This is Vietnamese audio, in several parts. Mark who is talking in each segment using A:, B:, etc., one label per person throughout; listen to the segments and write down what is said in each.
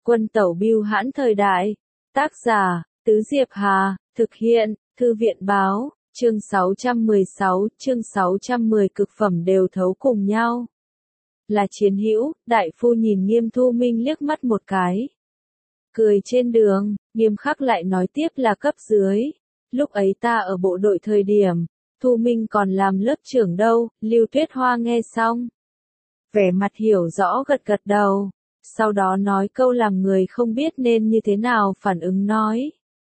A: Quân tẩu bưu hãn thời đại. Tác giả, Tứ Diệp Hà, thực hiện, Thư viện báo, chương 616, chương 610 cực phẩm đều thấu cùng nhau. Là chiến hữu, đại phu nhìn Nghiêm Thu Minh liếc mắt một cái. Cười trên đường, nghiêm khắc lại nói tiếp là cấp dưới. Lúc ấy ta ở bộ đội thời điểm, Thu Minh còn làm lớp trưởng đâu, Lưu Tuyết Hoa nghe xong. Vẻ mặt hiểu rõ gật gật đầu, sau đó nói câu làm người không biết nên như thế nào phản ứng nói.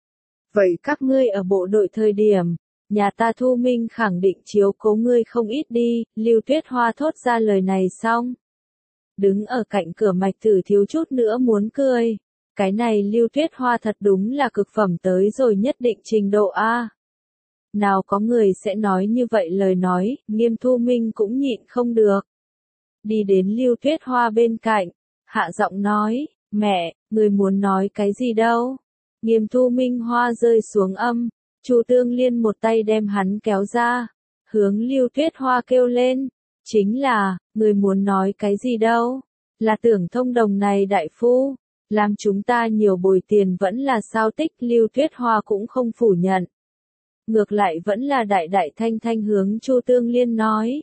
A: Vậy các ngươi ở bộ đội thời điểm, nhà ta Thu Minh khẳng định chiếu cố ngươi không ít đi, Lưu Tuyết Hoa thốt ra lời này xong. Đứng ở cạnh cửa Mạch Tử thiếu chút nữa muốn cười. Cái này Lưu Tuyết Hoa thật đúng là cực phẩm tới rồi nhất định trình độ A. Nào có người sẽ nói như vậy lời nói, Nghiêm Thu Minh cũng nhịn không được. Đi đến Lưu Tuyết Hoa bên cạnh, hạ giọng nói, mẹ, người muốn nói cái gì đâu. Nghiêm Thu Minh hoa rơi xuống âm, Chu Tương Liên một tay đem hắn kéo ra, hướng Lưu Tuyết Hoa kêu lên, chính là, người muốn nói cái gì đâu, là tưởng thông đồng này đại phu, làm chúng ta nhiều bồi tiền vẫn là sao tích. Lưu Tuyết Hoa cũng không phủ nhận. Ngược lại vẫn là đại đại thanh thanh hướng Chu Tương Liên nói.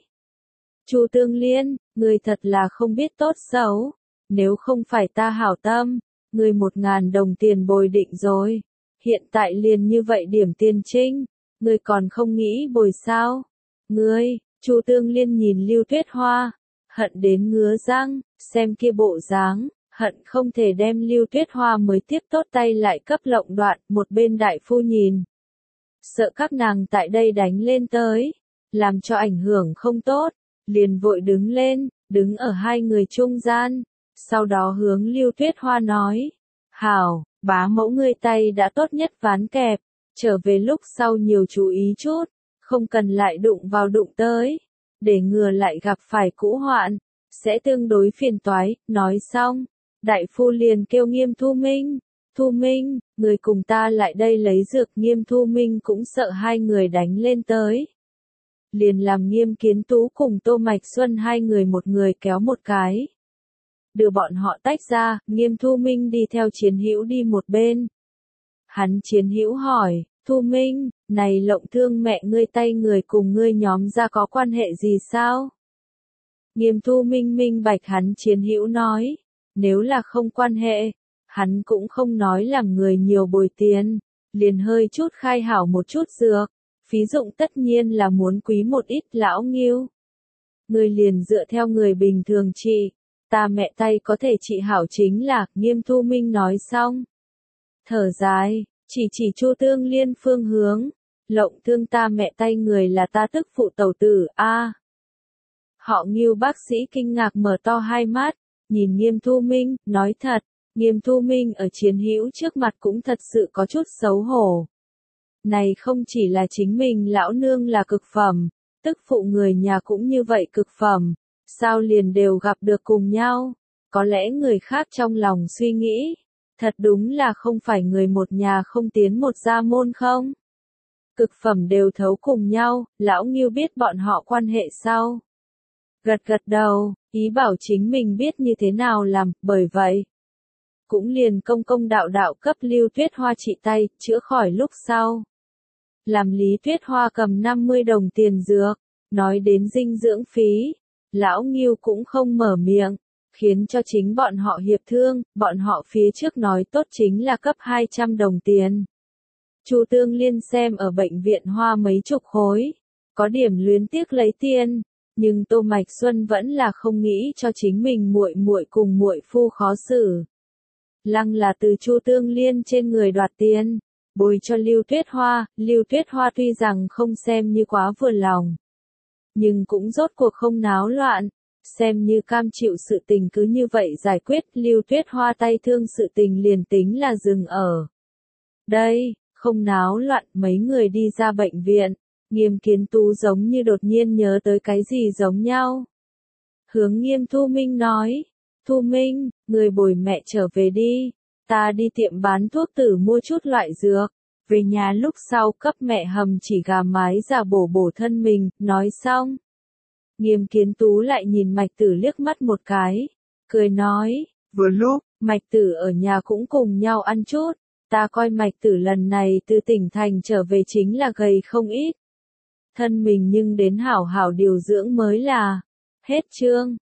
A: Chu Tương Liên, người thật là không biết tốt xấu, nếu không phải ta hảo tâm, người 1.000 đồng tiền bồi định rồi, hiện tại liền như vậy điểm tiền trinh, người còn không nghĩ bồi sao? Ngươi, Chu Tương Liên nhìn Lưu Tuyết Hoa, hận đến ngứa răng, xem kia bộ dáng, hận không thể đem Lưu Tuyết Hoa mới tiếp tốt tay lại cấp lộng đoạn. Một bên đại phu nhìn, sợ các nàng tại đây đánh lên tới, làm cho ảnh hưởng không tốt, liền vội đứng lên, đứng ở hai người trung gian, sau đó hướng Lưu Tuyết Hoa nói, hảo, bá mẫu ngươi tay đã tốt nhất ván kẹp, trở về lúc sau nhiều chú ý chút, không cần lại đụng vào đụng tới, để ngừa lại gặp phải cũ hoạn, sẽ tương đối phiền toái. Nói xong, đại phu liền kêu Nghiêm Thu Minh, Thu Minh, người cùng ta lại đây lấy dược. Nghiêm Thu Minh cũng sợ hai người đánh lên tới. Liền làm Nghiêm Kiến Tú cùng Tô Mạch Xuân hai người một người kéo một cái. Đưa bọn họ tách ra, Nghiêm Thu Minh đi theo chiến hữu đi một bên. Hắn chiến hữu hỏi, Thu Minh, này lộng thương mẹ ngươi tay người cùng ngươi nhóm ra có quan hệ gì sao? Nghiêm Thu Minh minh bạch hắn chiến hữu nói, nếu là không quan hệ, hắn cũng không nói làm người nhiều bồi tiền, liền hơi chút khai hảo một chút dược, phí dụng tất nhiên là muốn quý một ít. Lão Nghiêu, người liền dựa theo người bình thường trị, ta mẹ tay có thể trị hảo chính là. Nghiêm Thu Minh nói xong, thở dài, chỉ Chu Tương Liên phương hướng, lộng thương ta mẹ tay người là ta tức phụ tẩu tử a. Họ Nghiêu bác sĩ kinh ngạc mở to hai mắt, nhìn Nghiêm Thu Minh, nói thật, Nghiêm Thu Minh ở chiến hữu trước mặt cũng thật sự có chút xấu hổ. Này không chỉ là chính mình lão nương là cực phẩm, tức phụ người nhà cũng như vậy cực phẩm, sao liền đều gặp được cùng nhau, có lẽ người khác trong lòng suy nghĩ, thật đúng là không phải người một nhà không tiến một gia môn không? Cực phẩm đều thấu cùng nhau, lão Nghiêu biết bọn họ quan hệ sao? Gật gật đầu, ý bảo chính mình biết như thế nào làm, bởi vậy cũng liền công công đạo đạo cấp Lưu Tuyết Hoa trị tay, chữa khỏi lúc sau. Làm Lý Tuyết Hoa cầm 50 đồng tiền dược, nói đến dinh dưỡng phí, lão Nghiêu cũng không mở miệng, khiến cho chính bọn họ hiệp thương, bọn họ phía trước nói tốt chính là cấp 200 đồng tiền. Chu Tương Liên xem ở bệnh viện hoa mấy chục khối, có điểm luyến tiếc lấy tiền, nhưng Tô Mạch Xuân vẫn là không nghĩ cho chính mình muội muội cùng muội phu khó xử. Lăng là từ Chu Tương Liên trên người đoạt tiền, bồi cho Lưu Tuyết Hoa. Lưu Tuyết Hoa tuy rằng không xem như quá vừa lòng, nhưng cũng rốt cuộc không náo loạn, xem như cam chịu sự tình cứ như vậy giải quyết. Lưu Tuyết Hoa tay thương sự tình liền tính là dừng ở đây, không náo loạn. Mấy người đi ra bệnh viện, Nghiêm Kiến Tú giống như đột nhiên nhớ tới cái gì giống nhau. Hướng Nghiêm Thu Minh nói, Thu Minh, người bồi mẹ trở về đi, ta đi tiệm bán thuốc tử mua chút loại dược, về nhà lúc sau cấp mẹ hầm chỉ gà mái giả bổ bổ thân mình. Nói xong, Nghiêm Kiến Tú lại nhìn Mạch Tử liếc mắt một cái, cười nói,
B: vừa lúc,
A: Mạch Tử ở nhà cũng cùng nhau ăn chút, ta coi Mạch Tử lần này từ tỉnh thành trở về chính là gầy không ít. Thân mình nhưng đến hảo hảo điều dưỡng mới là. Hết chương.